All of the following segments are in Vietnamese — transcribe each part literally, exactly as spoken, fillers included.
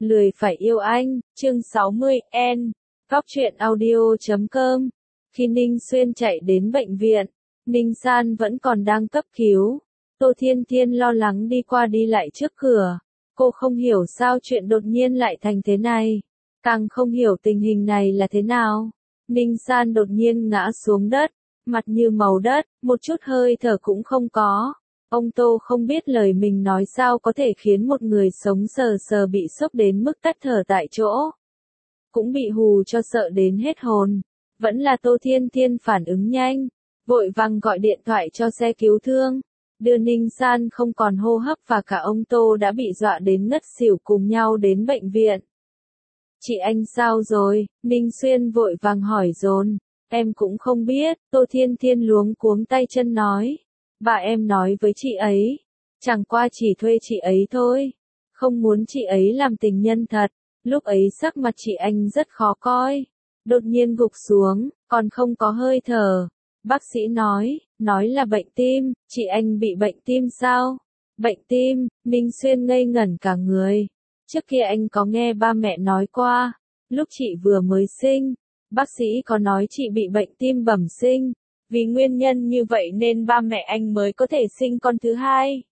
Lười phải yêu anh, chương sáu mươi, N. Góc truyện audio chấm com. Khi Ninh Xuyên chạy đến bệnh viện, Ninh San vẫn còn đang cấp cứu. Tô Thiên Thiên lo lắng đi qua đi lại trước cửa. Cô không hiểu sao chuyện đột nhiên lại thành thế này. Càng không hiểu tình hình này là thế nào. Ninh San đột nhiên ngã xuống đất, mặt như màu đất, một chút hơi thở cũng không có. Ông Tô không biết lời mình nói sao có thể khiến một người sống sờ sờ bị sốc đến mức tắt thở tại chỗ. Cũng bị hù cho sợ đến hết hồn. Vẫn là Tô Thiên Thiên phản ứng nhanh, vội vàng gọi điện thoại cho xe cứu thương, đưa Ninh San không còn hô hấp và cả ông Tô đã bị dọa đến ngất xỉu cùng nhau đến bệnh viện. Chị anh sao rồi? Ninh Xuyên vội vàng hỏi dồn. Em cũng không biết, Tô Thiên Thiên luống cuống tay chân nói. Bà em nói với chị ấy, chẳng qua chỉ thuê chị ấy thôi, không muốn chị ấy làm tình nhân thật. Lúc ấy sắc mặt chị anh rất khó coi, đột nhiên gục xuống, còn không có hơi thở. Bác sĩ nói, nói là bệnh tim, chị anh bị bệnh tim sao? Bệnh tim, Ninh Xuyên ngây ngẩn cả người. Trước kia anh có nghe ba mẹ nói qua, lúc chị vừa mới sinh, bác sĩ có nói chị bị bệnh tim bẩm sinh. Vì nguyên nhân như vậy nên ba mẹ anh mới có thể sinh con thứ hai.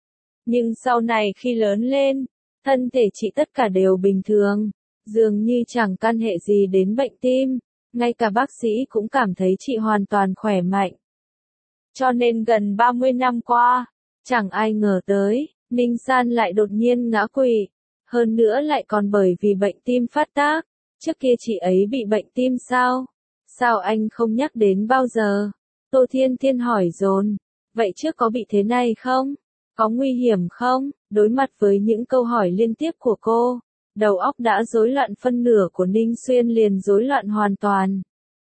Nhưng sau này khi lớn lên, thân thể chị tất cả đều bình thường, dường như chẳng căn hệ gì đến bệnh tim, ngay cả bác sĩ cũng cảm thấy chị hoàn toàn khỏe mạnh. Cho nên gần ba mươi năm qua, chẳng ai ngờ tới, Ninh San lại đột nhiên ngã quỵ, hơn nữa lại còn bởi vì bệnh tim phát tác. Trước kia chị ấy bị bệnh tim sao? Sao anh không nhắc đến bao giờ? Tô Thiên Thiên hỏi dồn. Vậy trước có bị thế này không? Có nguy hiểm không? Đối mặt với những câu hỏi liên tiếp của cô, đầu óc đã rối loạn phân nửa của Ninh Xuyên liền rối loạn hoàn toàn.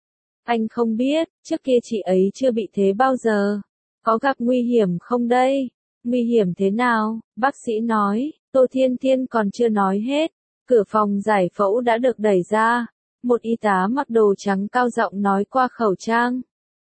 Anh không biết, trước kia chị ấy chưa bị thế bao giờ. Có gặp nguy hiểm không đây? Nguy hiểm thế nào? Bác sĩ nói. Tô Thiên Thiên còn chưa nói hết. Cửa phòng giải phẫu đã được đẩy ra. Một y tá mặc đồ trắng cao giọng nói qua khẩu trang.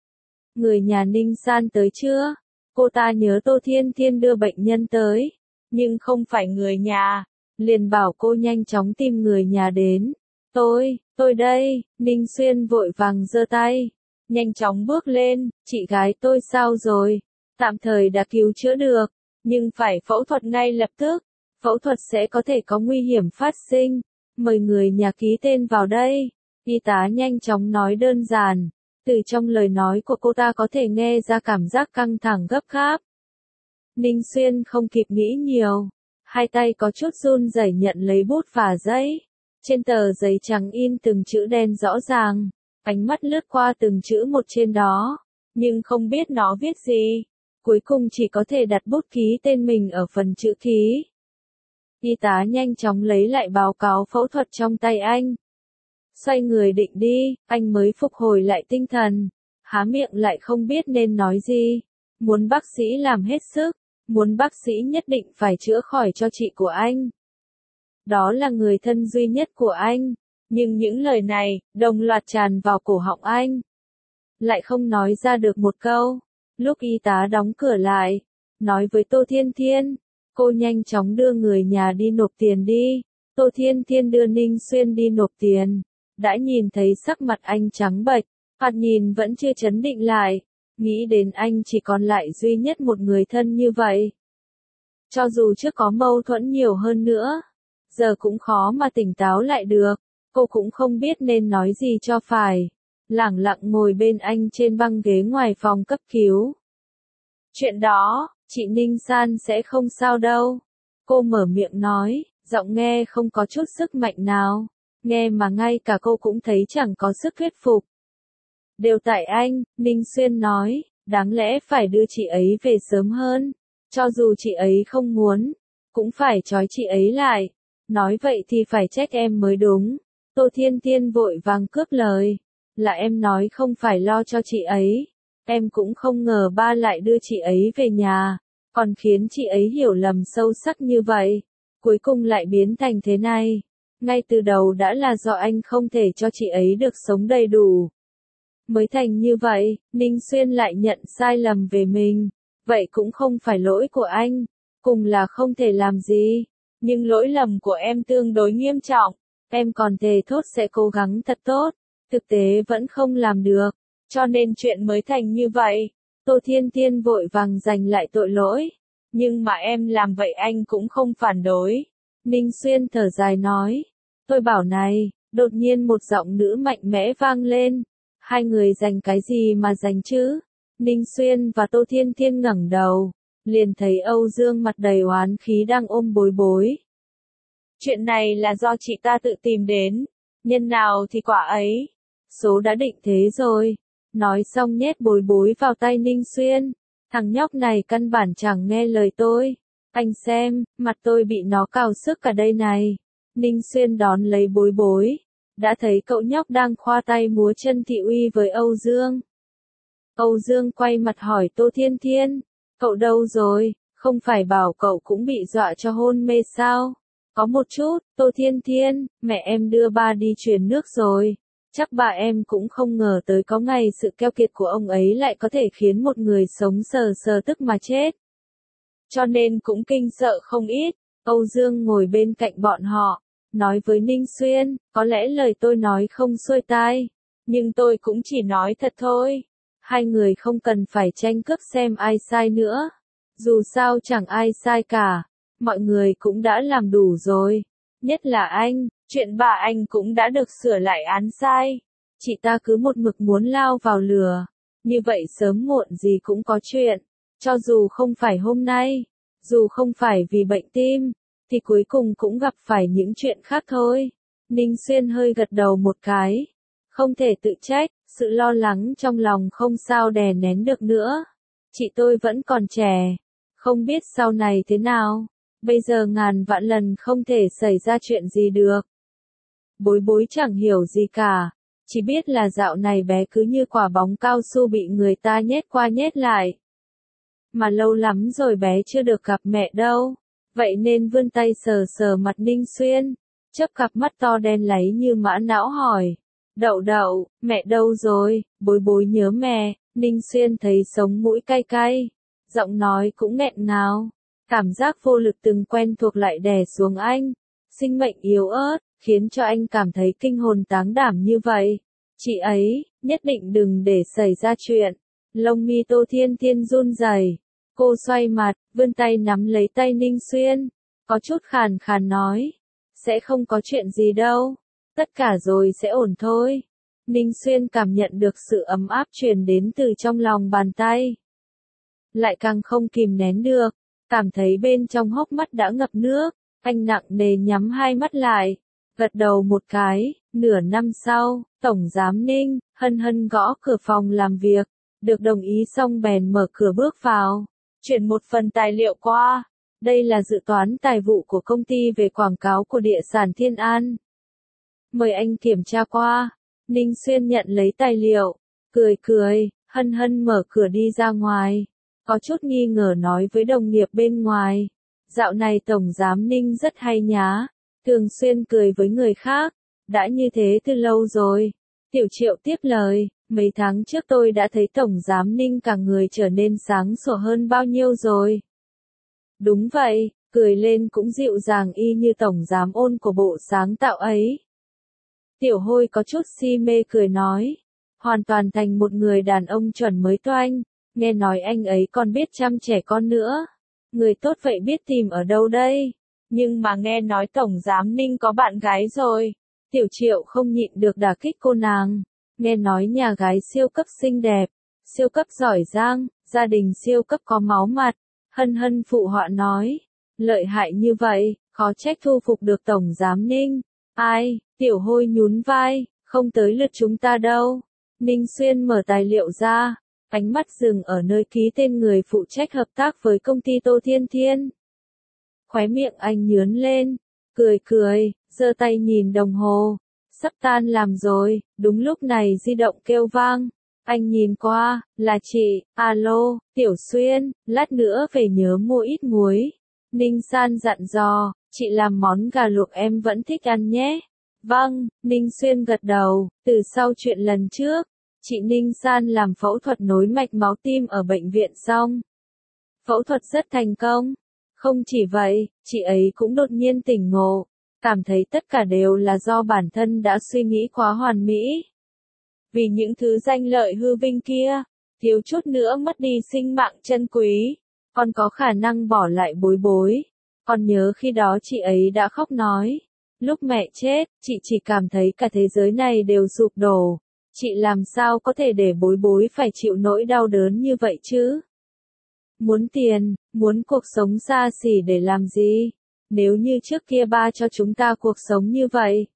Người nhà Ninh San tới chưa? Cô ta nhớ Tô Thiên Thiên đưa bệnh nhân tới, nhưng không phải người nhà, liền bảo cô nhanh chóng tìm người nhà đến. Tôi, tôi đây, Ninh Xuyên vội vàng giơ tay, nhanh chóng bước lên, chị gái tôi sao rồi? Tạm thời đã cứu chữa được, nhưng phải phẫu thuật ngay lập tức, phẫu thuật sẽ có thể có nguy hiểm phát sinh, mời người nhà ký tên vào đây. Y tá nhanh chóng nói đơn giản. Từ trong lời nói của cô ta có thể nghe ra cảm giác căng thẳng gấp gáp. Ninh Xuyên không kịp nghĩ nhiều. Hai tay có chút run rẩy nhận lấy bút và giấy. Trên tờ giấy trắng in từng chữ đen rõ ràng. Ánh mắt lướt qua từng chữ một trên đó. Nhưng không biết nó viết gì. Cuối cùng chỉ có thể đặt bút ký tên mình ở phần chữ ký. Y tá nhanh chóng lấy lại báo cáo phẫu thuật trong tay anh. Xoay người định đi, anh mới phục hồi lại tinh thần, há miệng lại không biết nên nói gì. Muốn bác sĩ làm hết sức, muốn bác sĩ nhất định phải chữa khỏi cho chị của anh. Đó là người thân duy nhất của anh, nhưng những lời này, đồng loạt tràn vào cổ họng anh. Lại không nói ra được một câu. Lúc y tá đóng cửa lại, nói với Tô Thiên Thiên, cô nhanh chóng đưa người nhà đi nộp tiền đi. Tô Thiên Thiên đưa Ninh Xuyên đi nộp tiền. Đã nhìn thấy sắc mặt anh trắng bệch, thoạt nhìn vẫn chưa chấn định lại, nghĩ đến anh chỉ còn lại duy nhất một người thân như vậy. Cho dù trước có mâu thuẫn nhiều hơn nữa, giờ cũng khó mà tỉnh táo lại được, cô cũng không biết nên nói gì cho phải. Lẳng lặng ngồi bên anh trên băng ghế ngoài phòng cấp cứu. Chuyện đó, chị Ninh San sẽ không sao đâu. Cô mở miệng nói, giọng nghe không có chút sức mạnh nào. Nghe mà ngay cả cô cũng thấy chẳng có sức thuyết phục. Đều tại anh, Ninh Xuyên nói, đáng lẽ phải đưa chị ấy về sớm hơn. Cho dù chị ấy không muốn, cũng phải trói chị ấy lại. Nói vậy thì phải trách em mới đúng. Tô Thiên Thiên vội vàng cướp lời. Là em nói không phải lo cho chị ấy. Em cũng không ngờ ba lại đưa chị ấy về nhà, còn khiến chị ấy hiểu lầm sâu sắc như vậy. Cuối cùng lại biến thành thế này. Ngay từ đầu đã là do anh không thể cho chị ấy được sống đầy đủ. Mới thành như vậy, Ninh Xuyên lại nhận sai lầm về mình. Vậy cũng không phải lỗi của anh. Cùng là không thể làm gì. nhưng lỗi lầm của em tương đối nghiêm trọng. Em còn thề thốt sẽ cố gắng thật tốt, thực tế vẫn không làm được, cho nên chuyện mới thành như vậy. Tô Thiên Thiên vội vàng giành lại tội lỗi. Nhưng mà em làm vậy anh cũng không phản đối. Ninh Xuyên thở dài nói. Tôi bảo này, đột nhiên một giọng nữ mạnh mẽ vang lên. Hai người giành cái gì mà giành chứ? Ninh Xuyên và Tô Thiên Thiên ngẩng đầu, liền thấy Âu Dương mặt đầy oán khí đang ôm Bối Bối. Chuyện này là do chị ta tự tìm đến, nhân nào thì quả ấy, số đã định thế rồi. Nói xong nhét Bối Bối vào tay Ninh Xuyên, thằng nhóc này căn bản chẳng nghe lời tôi. Anh xem, mặt tôi bị nó cào sức cả đây này. Ninh Xuyên đón lấy Bối Bối, đã thấy cậu nhóc đang khoa tay múa chân thị uy với Âu Dương. Âu Dương quay mặt hỏi Tô Thiên Thiên, cậu đâu rồi, không phải bảo cậu cũng bị dọa cho hôn mê sao? Có một chút, Tô Thiên Thiên, mẹ em đưa ba đi truyền nước rồi. Chắc bà em cũng không ngờ tới có ngày sự keo kiệt của ông ấy lại có thể khiến một người sống sờ sờ tức mà chết. Cho nên cũng kinh sợ không ít. Âu Dương ngồi bên cạnh bọn họ, nói với Ninh Xuyên, có lẽ lời tôi nói không xuôi tai, nhưng tôi cũng chỉ nói thật thôi. Hai người không cần phải tranh cướp xem ai sai nữa. Dù sao chẳng ai sai cả, mọi người cũng đã làm đủ rồi. Nhất là anh, chuyện bà anh cũng đã được sửa lại án sai. Chị ta cứ một mực muốn lao vào lừa, như vậy sớm muộn gì cũng có chuyện. Cho dù không phải hôm nay, dù không phải vì bệnh tim, thì cuối cùng cũng gặp phải những chuyện khác thôi. Ninh Xuyên hơi gật đầu một cái. Không thể tự trách, sự lo lắng trong lòng không sao đè nén được nữa. Chị tôi vẫn còn trẻ, không biết sau này thế nào. Bây giờ ngàn vạn lần không thể xảy ra chuyện gì được. Bối Bối chẳng hiểu gì cả, chỉ biết là dạo này bé cứ như quả bóng cao su bị người ta nhét qua nhét lại. Mà lâu lắm rồi bé chưa được gặp mẹ đâu, vậy nên vươn tay sờ sờ mặt Ninh Xuyên, chớp cặp mắt to đen láy như mã não hỏi. Đậu đậu, mẹ đâu rồi? Bối Bối nhớ mẹ. Ninh Xuyên thấy sống mũi cay cay, giọng nói cũng nghẹn ngào. Cảm giác vô lực từng quen thuộc lại đè xuống anh, sinh mệnh yếu ớt, khiến cho anh cảm thấy kinh hồn táng đảm như vậy. Chị ấy, nhất định đừng để xảy ra chuyện. Lông mi Tô Thiên Thiên run rẩy, cô xoay mặt, vươn tay nắm lấy tay Ninh Xuyên, có chút khàn khàn nói, sẽ không có chuyện gì đâu, tất cả rồi sẽ ổn thôi. Ninh Xuyên cảm nhận được sự ấm áp truyền đến từ trong lòng bàn tay, lại càng không kìm nén được. Cảm thấy bên trong hốc mắt đã ngập nước, anh nặng nề nhắm hai mắt lại, gật đầu một cái. Nửa năm sau, Tổng Giám Ninh, hân hân gõ cửa phòng làm việc, được đồng ý xong bèn mở cửa bước vào, chuyển một phần tài liệu qua. Đây là dự toán tài vụ của công ty về quảng cáo của địa sản Thiên An. Mời anh kiểm tra qua. Ninh Xuyên nhận lấy tài liệu, cười cười, hân hân mở cửa đi ra ngoài. Có chút nghi ngờ nói với đồng nghiệp bên ngoài. Dạo này Tổng Giám Ninh rất hay nhá. Thường xuyên cười với người khác. Đã như thế từ lâu rồi. Tiểu Triệu tiếp lời. Mấy tháng trước tôi đã thấy Tổng Giám Ninh cả người trở nên sáng sủa hơn bao nhiêu rồi. Đúng vậy, cười lên cũng dịu dàng y như Tổng Giám Ôn của bộ sáng tạo ấy. Tiểu Hôi có chút si mê cười nói. Hoàn toàn thành một người đàn ông chuẩn mới toanh. Nghe nói anh ấy còn biết chăm trẻ con nữa. Người tốt vậy biết tìm ở đâu đây? Nhưng mà nghe nói Tổng Giám Ninh có bạn gái rồi. Tiểu Triệu không nhịn được đả kích cô nàng. Nghe nói nhà gái siêu cấp xinh đẹp, siêu cấp giỏi giang, gia đình siêu cấp có máu mặt. Hân hân phụ họa nói. Lợi hại như vậy, khó trách thu phục được Tổng Giám Ninh. Ai? Tiểu Hôi nhún vai, không tới lượt chúng ta đâu. Ninh Xuyên mở tài liệu ra. Ánh mắt dừng ở nơi ký tên người phụ trách hợp tác với công ty Tô Thiên Thiên. Khóe miệng anh nhướn lên, cười cười, giơ tay nhìn đồng hồ. Sắp tan làm rồi. Đúng lúc này di động kêu vang. Anh nhìn qua, là chị. Alo, Tiểu Xuyên, lát nữa về nhớ mua ít muối. Ninh San dặn dò, chị làm món gà luộc em vẫn thích ăn nhé. Vâng, Ninh Xuyên gật đầu. Từ sau chuyện lần trước, chị Ninh San làm phẫu thuật nối mạch máu tim ở bệnh viện xong. Phẫu thuật rất thành công, Không chỉ vậy, chị ấy cũng đột nhiên tỉnh ngộ, cảm thấy tất cả đều là do bản thân đã suy nghĩ quá hoàn mỹ. Vì những thứ danh lợi hư vinh kia, thiếu chút nữa mất đi sinh mạng chân quý, còn có khả năng bỏ lại Bối Bối. Còn nhớ khi đó chị ấy đã khóc nói, lúc mẹ chết, chị chỉ cảm thấy cả thế giới này đều sụp đổ. Chị làm sao có thể để Bối Bối phải chịu nỗi đau đớn như vậy chứ? Muốn tiền, muốn cuộc sống xa xỉ để làm gì? Nếu như trước kia ba cho chúng ta cuộc sống như vậy,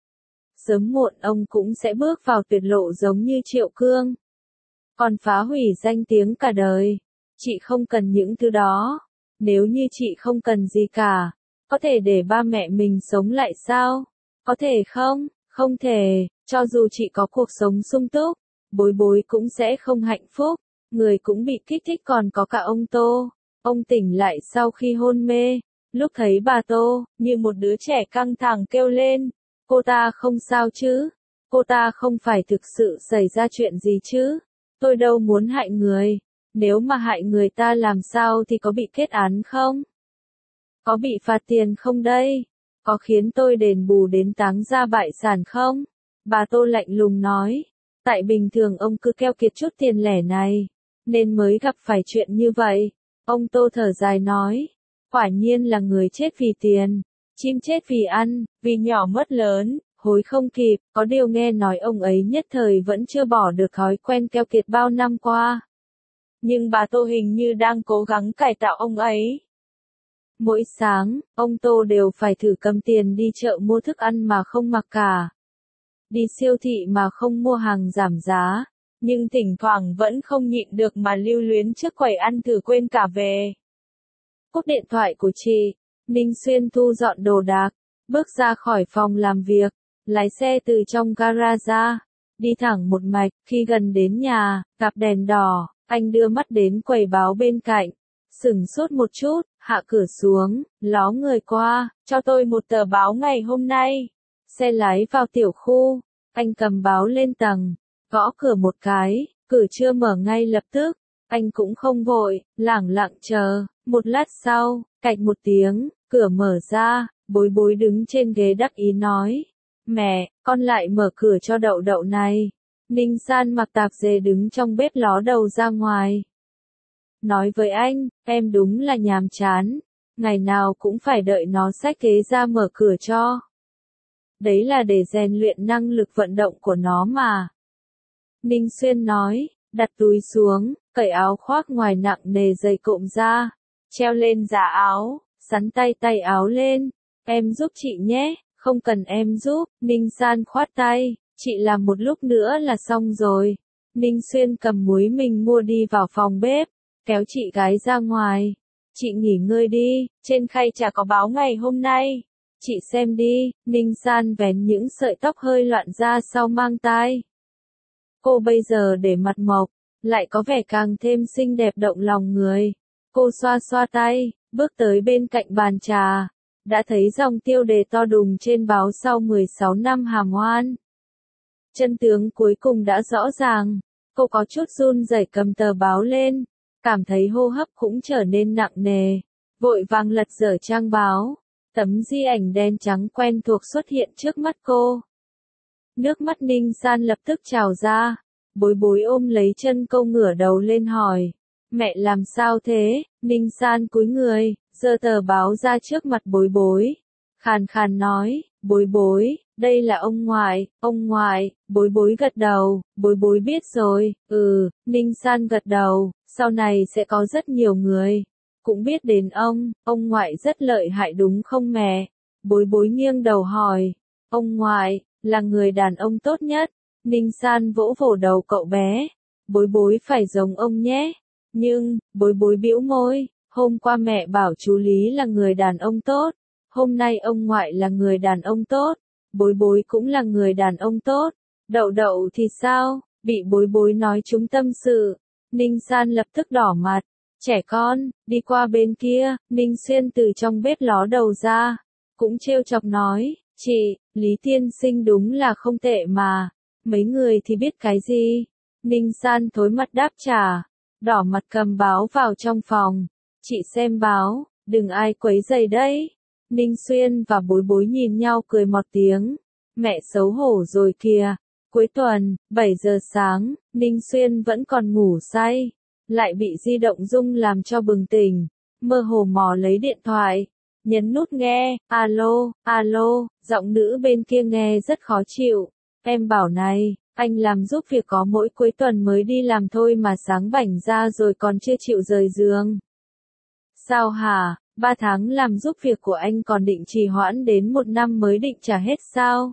sớm muộn ông cũng sẽ bước vào tuyệt lộ giống như Triệu Cương. Còn phá hủy danh tiếng cả đời. Chị không cần những thứ đó. Nếu như chị không cần gì cả, có thể để ba mẹ mình sống lại sao? Có thể không? Không thể. Cho dù chị có cuộc sống sung túc, Bối Bối cũng sẽ không hạnh phúc. Người cũng bị kích thích, còn có cả ông Tô. Ông tỉnh lại sau khi hôn mê. Lúc thấy bà Tô, như một đứa trẻ căng thẳng kêu lên. Cô ta không sao chứ? Cô ta không phải thực sự xảy ra chuyện gì chứ? Tôi đâu muốn hại người. Nếu mà hại người ta làm sao thì có bị kết án không? Có bị phạt tiền không đây? Có khiến tôi đền bù đến táng gia bại sản không? Bà Tô lạnh lùng nói. Tại bình thường ông cứ keo kiệt chút tiền lẻ này, nên mới gặp phải chuyện như vậy. Ông Tô thở dài nói. Quả nhiên là người chết vì tiền, chim chết vì ăn, vì nhỏ mất lớn, hối không kịp. Có điều nghe nói ông ấy nhất thời vẫn chưa bỏ được thói quen keo kiệt bao năm qua. Nhưng bà Tô hình như đang cố gắng cải tạo ông ấy. Mỗi sáng, ông Tô đều phải thử cầm tiền đi chợ mua thức ăn mà không mặc cả. Đi siêu thị mà không mua hàng giảm giá. Nhưng thỉnh thoảng vẫn không nhịn được mà lưu luyến trước quầy ăn thử quên cả về. Cúp điện thoại của chị, Ninh Xuyên thu dọn đồ đạc, bước ra khỏi phòng làm việc, lái xe từ trong gara ra, đi thẳng một mạch. Khi gần đến nhà, gặp đèn đỏ, anh đưa mắt đến quầy báo bên cạnh, sửng sốt một chút, hạ cửa xuống, ló người qua, cho tôi một tờ báo ngày hôm nay. Xe lái vào tiểu khu, anh cầm báo lên tầng, gõ cửa một cái, cửa chưa mở ngay lập tức, anh cũng không vội, lẳng lặng chờ. Một lát sau, cạch một tiếng, cửa mở ra, Bối Bối đứng trên ghế đắc ý nói. Mẹ, con lại mở cửa cho Đậu Đậu này. Ninh San mặc tạp dề đứng trong bếp ló đầu ra ngoài. Nói với anh, em đúng là nhàm chán. Ngày nào cũng phải đợi nó xách ghế ra mở cửa cho. Đấy là để rèn luyện năng lực vận động của nó mà. Ninh Xuyên nói, đặt túi xuống, cởi áo khoác ngoài nặng nề dày cộm ra. Treo lên giá áo, sắn tay tay áo lên. Em giúp chị nhé, không cần em giúp. Ninh San khoát tay, chị làm một lúc nữa là xong rồi. Ninh Xuyên cầm muối mình mua đi vào phòng bếp, kéo chị gái ra ngoài. Chị nghỉ ngơi đi, trên khay chả có báo ngày hôm nay. Chị xem đi. Ninh San vén những sợi tóc hơi loạn ra sau mang tai. Cô bây giờ để mặt mộc, lại có vẻ càng thêm xinh đẹp động lòng người. Cô xoa xoa tay, bước tới bên cạnh bàn trà, đã thấy dòng tiêu đề to đùng trên báo sau mười sáu năm hàm oan. Chân tướng cuối cùng đã rõ ràng, cô có chút run rẩy cầm tờ báo lên, cảm thấy hô hấp cũng trở nên nặng nề, vội vàng lật dở trang báo, tấm di ảnh đen trắng quen thuộc xuất hiện trước mắt cô. Nước mắt Ninh San lập tức trào ra, Bối Bối ôm lấy chân cô ngửa đầu lên hỏi. Mẹ làm sao thế? Ninh San cúi người, giơ tờ báo ra trước mặt Bối Bối. Khàn khàn nói, Bối Bối, đây là ông ngoại, ông ngoại. Bối Bối gật đầu, Bối Bối biết rồi. Ừ, Ninh San gật đầu, sau này sẽ có rất nhiều người cũng biết đến ông, ông ngoại rất lợi hại đúng không mẹ? Bối Bối nghiêng đầu hỏi, ông ngoại là người đàn ông tốt nhất. Ninh San vỗ vỗ đầu cậu bé, Bối Bối phải giống ông nhé. Nhưng, Bối Bối bĩu môi, hôm qua mẹ bảo chú Lý là người đàn ông tốt, hôm nay ông ngoại là người đàn ông tốt, Bối Bối cũng là người đàn ông tốt. Đậu Đậu thì sao? Bị Bối Bối nói trúng tâm sự, Ninh San lập tức đỏ mặt. Trẻ con, đi qua bên kia. Ninh Xuyên từ trong bếp ló đầu ra, cũng trêu chọc nói, chị, Lý tiên sinh đúng là không tệ mà, mấy người thì biết cái gì. Ninh San thối mặt đáp trả, đỏ mặt cầm báo vào trong phòng. Chị xem báo, đừng ai quấy rầy đấy. Ninh Xuyên và Bối Bối nhìn nhau cười một tiếng. Mẹ xấu hổ rồi kìa. Cuối tuần, bảy giờ sáng, Ninh Xuyên vẫn còn ngủ say. Lại bị di động rung làm cho bừng tỉnh. Mơ hồ mò lấy điện thoại. Nhấn nút nghe, alo, alo, giọng nữ bên kia nghe rất khó chịu. Em bảo này, anh làm giúp việc có mỗi cuối tuần mới đi làm thôi mà sáng bảnh ra rồi còn chưa chịu rời giường. Sao hả, ba tháng làm giúp việc của anh còn định trì hoãn đến một năm mới định trả hết sao?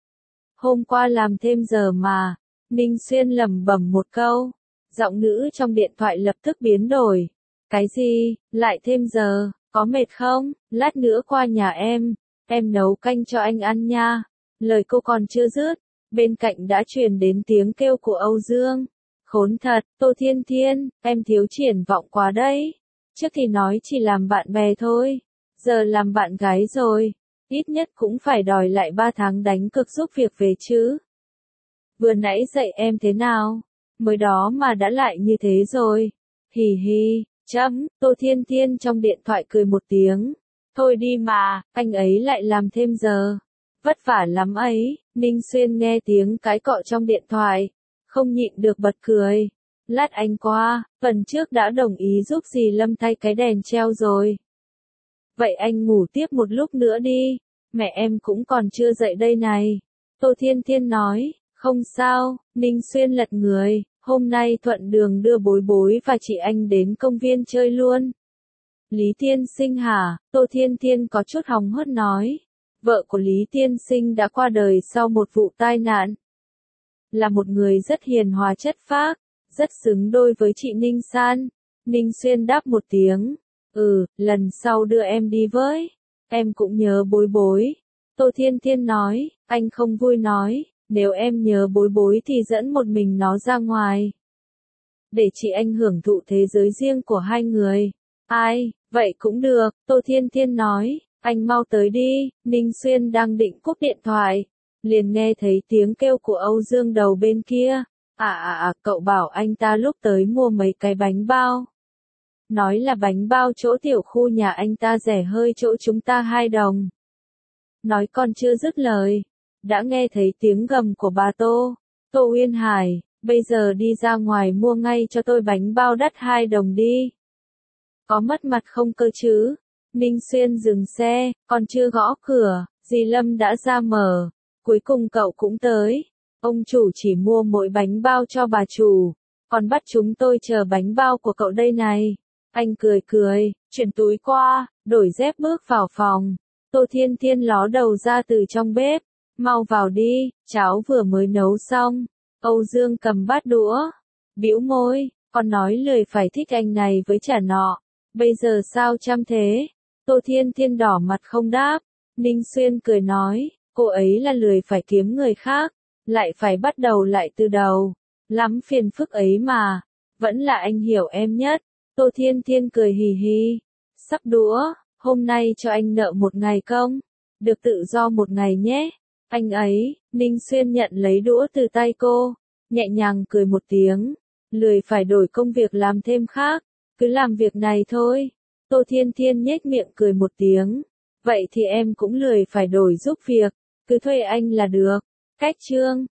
Hôm qua làm thêm giờ mà, Ninh Xuyên lẩm bẩm một câu. Giọng nữ trong điện thoại lập tức biến đổi. Cái gì, lại thêm giờ, có mệt không? Lát nữa qua nhà em, em nấu canh cho anh ăn nha. Lời cô còn chưa dứt, bên cạnh đã truyền đến tiếng kêu của Âu Dương. Khốn thật, Tô Thiên Thiên, em thiếu triển vọng quá đấy. Trước thì nói chỉ làm bạn bè thôi, giờ làm bạn gái rồi, ít nhất cũng phải đòi lại ba tháng đánh cược giúp việc về chứ. Vừa nãy dạy em thế nào, mới đó mà đã lại như thế rồi. Hì hì, chấm, Tô Thiên Thiên trong điện thoại cười một tiếng. Thôi đi mà, anh ấy lại làm thêm giờ. Vất vả lắm ấy. Ninh Xuyên nghe tiếng cái cọ trong điện thoại, không nhịn được bật cười. Lát anh qua, phần trước đã đồng ý giúp dì Lâm thay cái đèn treo rồi. Vậy anh ngủ tiếp một lúc nữa đi, mẹ em cũng còn chưa dậy đây này. Tô Thiên Thiên nói, không sao. Ninh Xuyên lật người, hôm nay thuận đường đưa Bối Bối và chị anh đến công viên chơi luôn. Lý Tiên Sinh hả? Tô Thiên Thiên có chút hóng hớt nói. Vợ của Lý Tiên Sinh đã qua đời sau một vụ tai nạn. Là một người rất hiền hòa chất phác, rất xứng đôi với chị Ninh San. Ninh Xuyên đáp một tiếng. Ừ, lần sau đưa em đi với. Em cũng nhớ Bối Bối. Tô Thiên Thiên nói, anh không vui nói, nếu em nhớ Bối Bối thì dẫn một mình nó ra ngoài. Để chị anh hưởng thụ thế giới riêng của hai người. Ai, vậy cũng được, Tô Thiên Thiên nói. Anh mau tới đi. Ninh Xuyên đang định cúp điện thoại, liền nghe thấy tiếng kêu của Âu Dương đầu bên kia. À à à, cậu bảo anh ta lúc tới mua mấy cái bánh bao. Nói là bánh bao chỗ tiểu khu nhà anh ta rẻ hơi chỗ chúng ta hai đồng. Nói còn chưa dứt lời, đã nghe thấy tiếng gầm của bà Tô. Tô Uyên Hải, bây giờ đi ra ngoài mua ngay cho tôi bánh bao đắt hai đồng đi. Có mất mặt không cơ chứ? Ninh Xuyên dừng xe, còn chưa gõ cửa, dì Lâm đã ra mở. Cuối cùng cậu cũng tới. Ông chủ chỉ mua mỗi bánh bao cho bà chủ, còn bắt chúng tôi chờ bánh bao của cậu đây này. Anh cười cười, chuyển túi qua, đổi dép bước vào phòng. Tô Thiên Thiên ló đầu ra từ trong bếp. Mau vào đi, cháo vừa mới nấu xong. Âu Dương cầm bát đũa, bĩu môi, còn nói lười phải thích anh này với chả nọ. Bây giờ sao chăm thế? Tô Thiên Thiên đỏ mặt không đáp. Ninh Xuyên cười nói, cô ấy là lười phải kiếm người khác, lại phải bắt đầu lại từ đầu. Lắm phiền phức ấy mà. Vẫn là anh hiểu em nhất. Tô Thiên Thiên cười hì hì. Sắp đũa, hôm nay cho anh nợ một ngày công. Được tự do một ngày nhé. Anh ấy, Ninh Xuyên nhận lấy đũa từ tay cô. Nhẹ nhàng cười một tiếng. Lười phải đổi công việc làm thêm khác. Cứ làm việc này thôi. Tô Thiên Thiên nhếch miệng cười một tiếng. Vậy thì em cũng lười phải đổi giúp việc. Cứ thuê anh là được. Cách chương.